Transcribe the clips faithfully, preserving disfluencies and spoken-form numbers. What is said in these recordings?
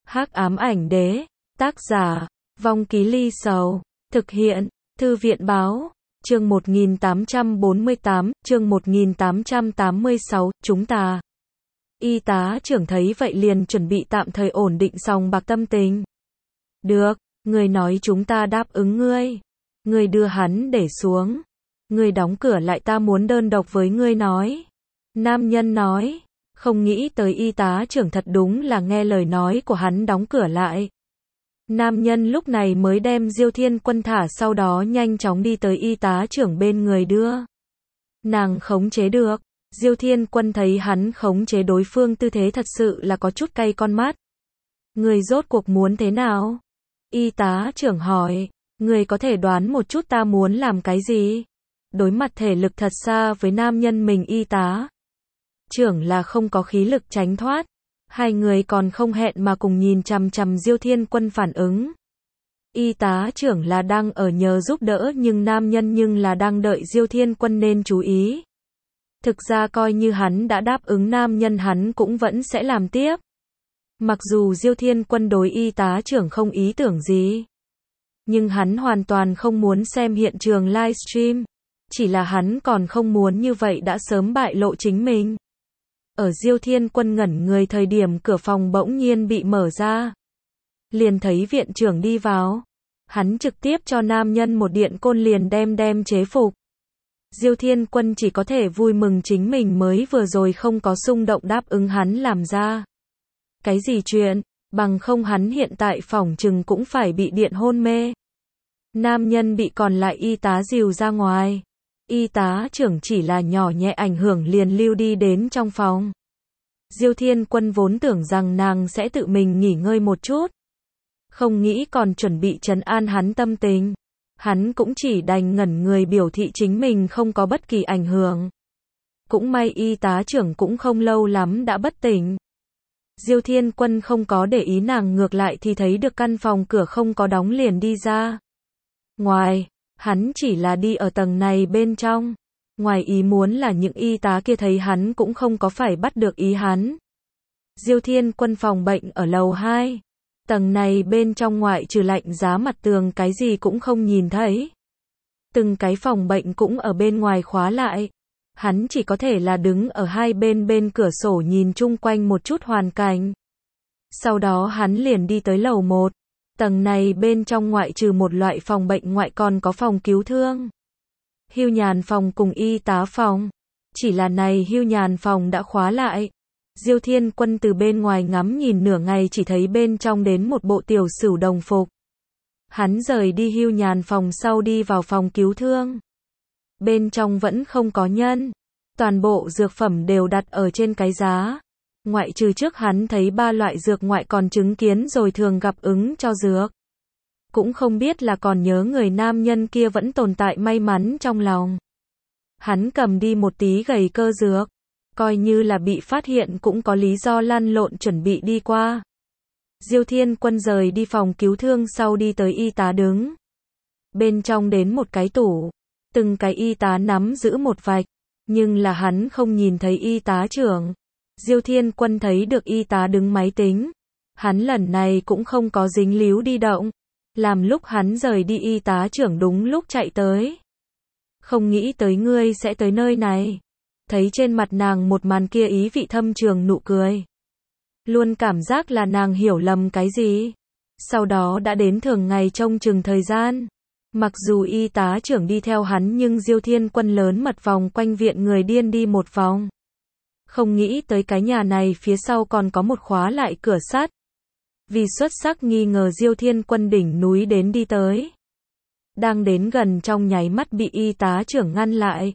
Hắc ám ảnh đế, tác giả, Vong Ký Ly Sầu, thực hiện, Thư viện báo, chương một nghìn tám trăm bốn mươi tám, chương một nghìn tám trăm tám mươi sáu, chúng ta. Y tá trưởng thấy vậy liền chuẩn bị tạm thời ổn định sòng bạc tâm tình. Được, người nói chúng ta đáp ứng ngươi. Ngươi đưa hắn để xuống. Ngươi đóng cửa lại, ta muốn đơn độc với ngươi nói. Nam nhân nói. Không nghĩ tới y tá trưởng thật đúng là nghe lời nói của hắn đóng cửa lại. Nam nhân lúc này mới đem Diêu Thiên Quân thả, sau đó nhanh chóng đi tới y tá trưởng bên người đưa. Nàng khống chế được. Diêu Thiên Quân thấy hắn khống chế đối phương tư thế thật sự là có chút cay con mắt. Người rốt cuộc muốn thế nào? Y tá trưởng hỏi. Người có thể đoán một chút ta muốn làm cái gì? Đối mặt thể lực thật xa với nam nhân mình, y tá trưởng là không có khí lực tránh thoát. Hai người còn không hẹn mà cùng nhìn chằm chằm Diêu Thiên Quân phản ứng. Y tá trưởng là đang ở nhờ giúp đỡ, nhưng nam nhân nhưng là đang đợi Diêu Thiên Quân nên chú ý. Thực ra coi như hắn đã đáp ứng nam nhân, hắn cũng vẫn sẽ làm tiếp. Mặc dù Diêu Thiên Quân đối y tá trưởng không ý tưởng gì, nhưng hắn hoàn toàn không muốn xem hiện trường livestream. Chỉ là hắn còn không muốn như vậy đã sớm bại lộ chính mình. Ở Diêu Thiên Quân ngẩn người thời điểm, cửa phòng bỗng nhiên bị mở ra. Liền thấy viện trưởng đi vào. Hắn trực tiếp cho nam nhân một điện côn liền đem đem chế phục. Diêu Thiên Quân chỉ có thể vui mừng chính mình mới vừa rồi không có xung động đáp ứng hắn làm ra. Cái gì chuyện, bằng không hắn hiện tại phỏng chừng cũng phải bị điện hôn mê. Nam nhân bị còn lại y tá dìu ra ngoài. Y tá trưởng chỉ là nhỏ nhẹ ảnh hưởng liền lưu đi đến trong phòng. Diêu Thiên Quân vốn tưởng rằng nàng sẽ tự mình nghỉ ngơi một chút. Không nghĩ còn chuẩn bị trấn an hắn tâm tình. Hắn cũng chỉ đành ngẩn người biểu thị chính mình không có bất kỳ ảnh hưởng. Cũng may y tá trưởng cũng không lâu lắm đã bất tỉnh. Diêu Thiên Quân không có để ý nàng, ngược lại thì thấy được căn phòng cửa không có đóng liền đi ra. Ngoài, hắn chỉ là đi ở tầng này bên trong. Ngoài ý muốn là những y tá kia thấy hắn cũng không có phải bắt được ý hắn. Diêu Thiên Quân phòng bệnh ở lầu hai. Tầng này bên trong ngoại trừ lạnh giá mặt tường cái gì cũng không nhìn thấy. Từng cái phòng bệnh cũng ở bên ngoài khóa lại. Hắn chỉ có thể là đứng ở hai bên bên cửa sổ nhìn chung quanh một chút hoàn cảnh. Sau đó hắn liền đi tới lầu một. Tầng này bên trong ngoại trừ một loại phòng bệnh ngoại còn có phòng cứu thương, hưu nhàn phòng cùng y tá phòng. Chỉ là này hưu nhàn phòng đã khóa lại. Diêu Thiên Quân từ bên ngoài ngắm nhìn nửa ngày chỉ thấy bên trong đến một bộ tiểu sửu đồng phục. Hắn rời đi hưu nhàn phòng sau đi vào phòng cứu thương. Bên trong vẫn không có nhân. Toàn bộ dược phẩm đều đặt ở trên cái giá. Ngoại trừ trước hắn thấy ba loại dược ngoại còn chứng kiến rồi thường gặp ứng cho dược. Cũng không biết là còn nhớ người nam nhân kia vẫn tồn tại may mắn trong lòng. Hắn cầm đi một tí gầy cơ dược. Coi như là bị phát hiện cũng có lý do lăn lộn chuẩn bị đi qua. Diêu Thiên Quân rời đi phòng cứu thương sau đi tới y tá đứng. Bên trong đến một cái tủ. Từng cái y tá nắm giữ một vạch. Nhưng là hắn không nhìn thấy y tá trưởng. Diêu Thiên Quân thấy được y tá đứng máy tính. Hắn lần này cũng không có dính líu đi động. Làm lúc hắn rời đi y tá trưởng đúng lúc chạy tới. Không nghĩ tới ngươi sẽ tới nơi này. Thấy trên mặt nàng một màn kia ý vị thâm trường nụ cười. Luôn cảm giác là nàng hiểu lầm cái gì. Sau đó đã đến thường ngày trông chừng thời gian. Mặc dù y tá trưởng đi theo hắn nhưng Diêu Thiên Quân lớn mật vòng quanh viện người điên đi một vòng. Không nghĩ tới cái nhà này phía sau còn có một khóa lại cửa sắt. Vì xuất sắc nghi ngờ Diêu Thiên Quân đỉnh núi đến đi tới. Đang đến gần trong nháy mắt bị y tá trưởng ngăn lại.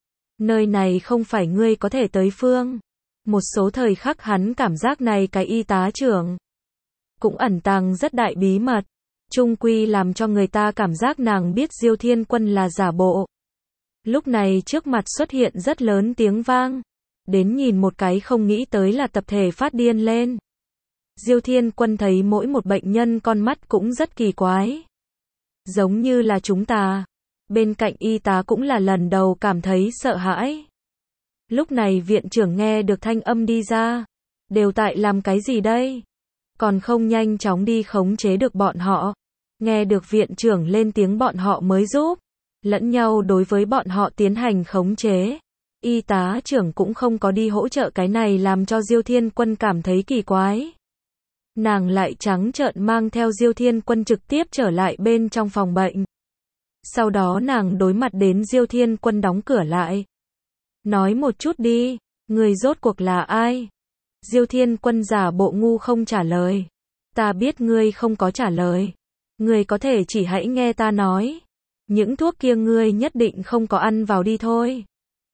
Nơi này không phải ngươi có thể tới phương. Một số thời khắc hắn cảm giác này cái y tá trưởng cũng ẩn tàng rất đại bí mật. Chung quy làm cho người ta cảm giác nàng biết Diêu Thiên Quân là giả bộ. Lúc này trước mặt xuất hiện rất lớn tiếng vang. Đến nhìn một cái không nghĩ tới là tập thể phát điên lên. Diêu Thiên Quân thấy mỗi một bệnh nhân con mắt cũng rất kỳ quái. Giống như là chúng ta. Bên cạnh y tá cũng là lần đầu cảm thấy sợ hãi. Lúc này viện trưởng nghe được thanh âm đi ra. Đều tại làm cái gì đây? còn không nhanh chóng đi khống chế được bọn họ. Nghe được viện trưởng lên tiếng bọn họ mới giúp lẫn nhau đối với bọn họ tiến hành khống chế. Y tá trưởng cũng không có đi hỗ trợ, cái này làm cho Diêu Thiên Quân cảm thấy kỳ quái. Nàng lại trắng trợn mang theo Diêu Thiên Quân trực tiếp trở lại bên trong phòng bệnh. Sau đó nàng đối mặt đến Diêu Thiên Quân đóng cửa lại. Nói một chút đi, người rốt cuộc là ai? Diêu Thiên Quân giả bộ ngu không trả lời. Ta biết ngươi không có trả lời. Ngươi có thể chỉ hãy nghe ta nói. Những thuốc kia ngươi nhất định không có ăn vào đi thôi.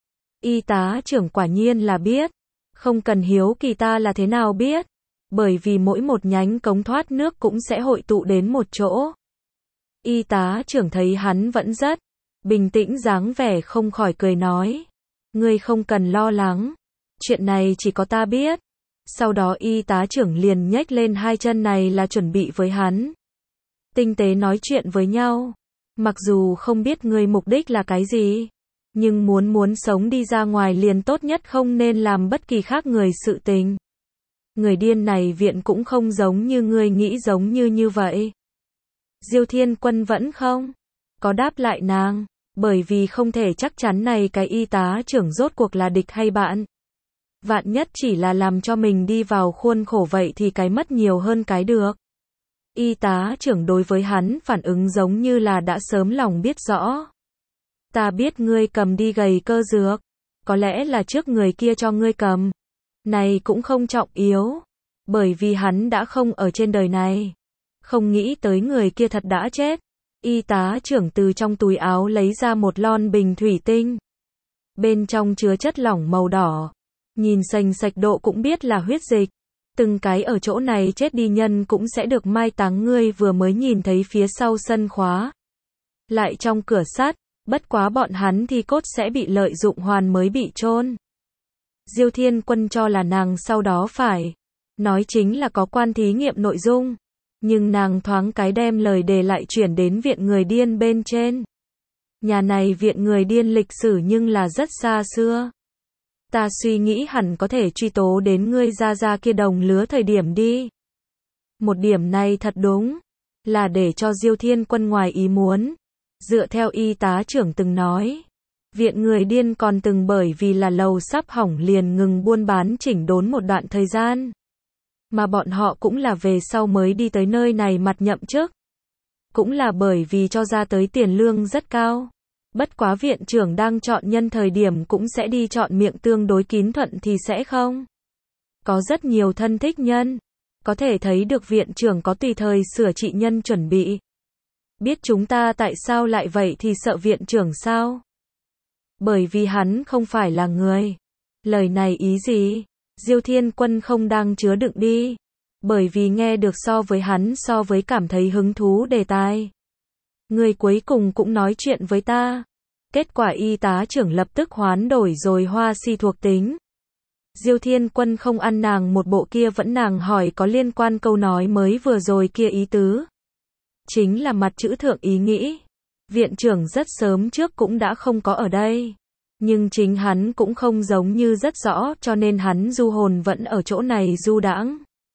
Y tá trưởng quả nhiên là biết. Không cần hiếu kỳ ta là thế nào biết. Bởi vì mỗi một nhánh cống thoát nước cũng sẽ hội tụ đến một chỗ. Y tá trưởng thấy hắn vẫn rất bình tĩnh dáng vẻ không khỏi cười nói. Ngươi không cần lo lắng. Chuyện này chỉ có ta biết. Sau đó y tá trưởng liền nhếch lên hai chân, này là chuẩn bị với hắn. Tinh tế nói chuyện với nhau. Mặc dù không biết ngươi mục đích là cái gì. Nhưng muốn muốn sống đi ra ngoài liền tốt nhất không nên làm bất kỳ khác người sự tình. Người điên này viện cũng không giống như ngươi nghĩ giống như như vậy. Diêu Thiên Quân vẫn không có đáp lại nàng. Bởi vì không thể chắc chắn này cái y tá trưởng rốt cuộc là địch hay bạn. Vạn nhất chỉ là làm cho mình đi vào khuôn khổ vậy thì cái mất nhiều hơn cái được. Y tá trưởng đối với hắn phản ứng giống như là đã sớm lòng biết rõ. Ta biết ngươi cầm đi gầy cơ dược. Có lẽ là trước người kia cho ngươi cầm. Này cũng không trọng yếu. Bởi vì hắn đã không ở trên đời này. Không nghĩ tới người kia thật đã chết. Y tá trưởng từ trong túi áo lấy ra một lon bình thủy tinh. Bên trong chứa chất lỏng màu đỏ. Nhìn sành sạch độ cũng biết là huyết dịch. Từng cái ở chỗ này chết đi nhân cũng sẽ được mai táng, ngươi vừa mới nhìn thấy phía sau sân khóa. Lại trong cửa sắt, bất quá bọn hắn thì cốt sẽ bị lợi dụng hoàn mới bị chôn. Diêu Thiên Quân cho là nàng sau đó phải nói chính là có quan thí nghiệm nội dung. Nhưng nàng thoáng cái đem lời đề lại chuyển đến viện người điên bên trên. Nhà này viện người điên lịch sử nhưng là rất xa xưa. Ta suy nghĩ hẳn có thể truy tố đến ngươi gia gia kia đồng lứa thời điểm đi. Một điểm này thật đúng là để cho Diêu Thiên Quân ngoài ý muốn. Dựa theo y tá trưởng từng nói, viện người điên còn từng bởi vì là lầu sắp hỏng liền ngừng buôn bán chỉnh đốn một đoạn thời gian. Mà bọn họ cũng là về sau mới đi tới nơi này mặt nhậm chức. Cũng là bởi vì cho ra tới tiền lương rất cao. Bất quá viện trưởng đang chọn nhân thời điểm cũng sẽ đi chọn miệng tương đối kín thuận thì sẽ không. Có rất nhiều thân thích nhân. Có thể thấy được viện trưởng có tùy thời sửa trị nhân chuẩn bị. Biết chúng ta tại sao lại vậy thì sợ viện trưởng sao? Bởi vì hắn không phải là người. Lời này ý gì? Diêu Thiên Quân không đang chứa đựng đi. Bởi vì nghe được so với hắn so với cảm thấy hứng thú đề tài. Người cuối cùng cũng nói chuyện với ta. Kết quả y tá trưởng lập tức hoán đổi rồi hoa si thuộc tính. Diêu Thiên Quân không ăn nàng một bộ kia, vẫn nàng hỏi có liên quan câu nói mới vừa rồi kia ý tứ. Chính là mặt chữ thượng ý nghĩ. Viện trưởng rất sớm trước cũng đã không có ở đây. Nhưng chính hắn cũng không giống như rất rõ, cho nên hắn du hồn vẫn ở chỗ này du đãng.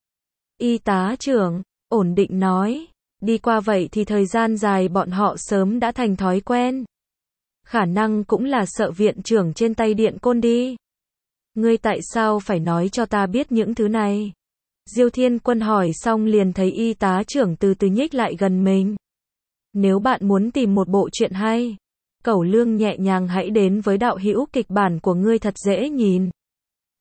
Y tá trưởng ổn định nói. Đi qua vậy thì thời gian dài bọn họ sớm đã thành thói quen. Khả năng cũng là sợ viện trưởng trên tay điện côn đi. Ngươi tại sao phải nói cho ta biết những thứ này? Diêu Thiên Quân hỏi xong liền thấy y tá trưởng từ từ nhích lại gần mình. Nếu bạn muốn tìm một bộ truyện hay, Cẩu Lương nhẹ nhàng hãy đến với đạo hữu kịch bản của ngươi thật dễ nhìn.